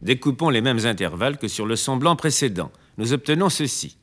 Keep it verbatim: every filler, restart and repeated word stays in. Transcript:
Découpons les mêmes intervalles que sur le son blanc précédent. Nous obtenons ceci.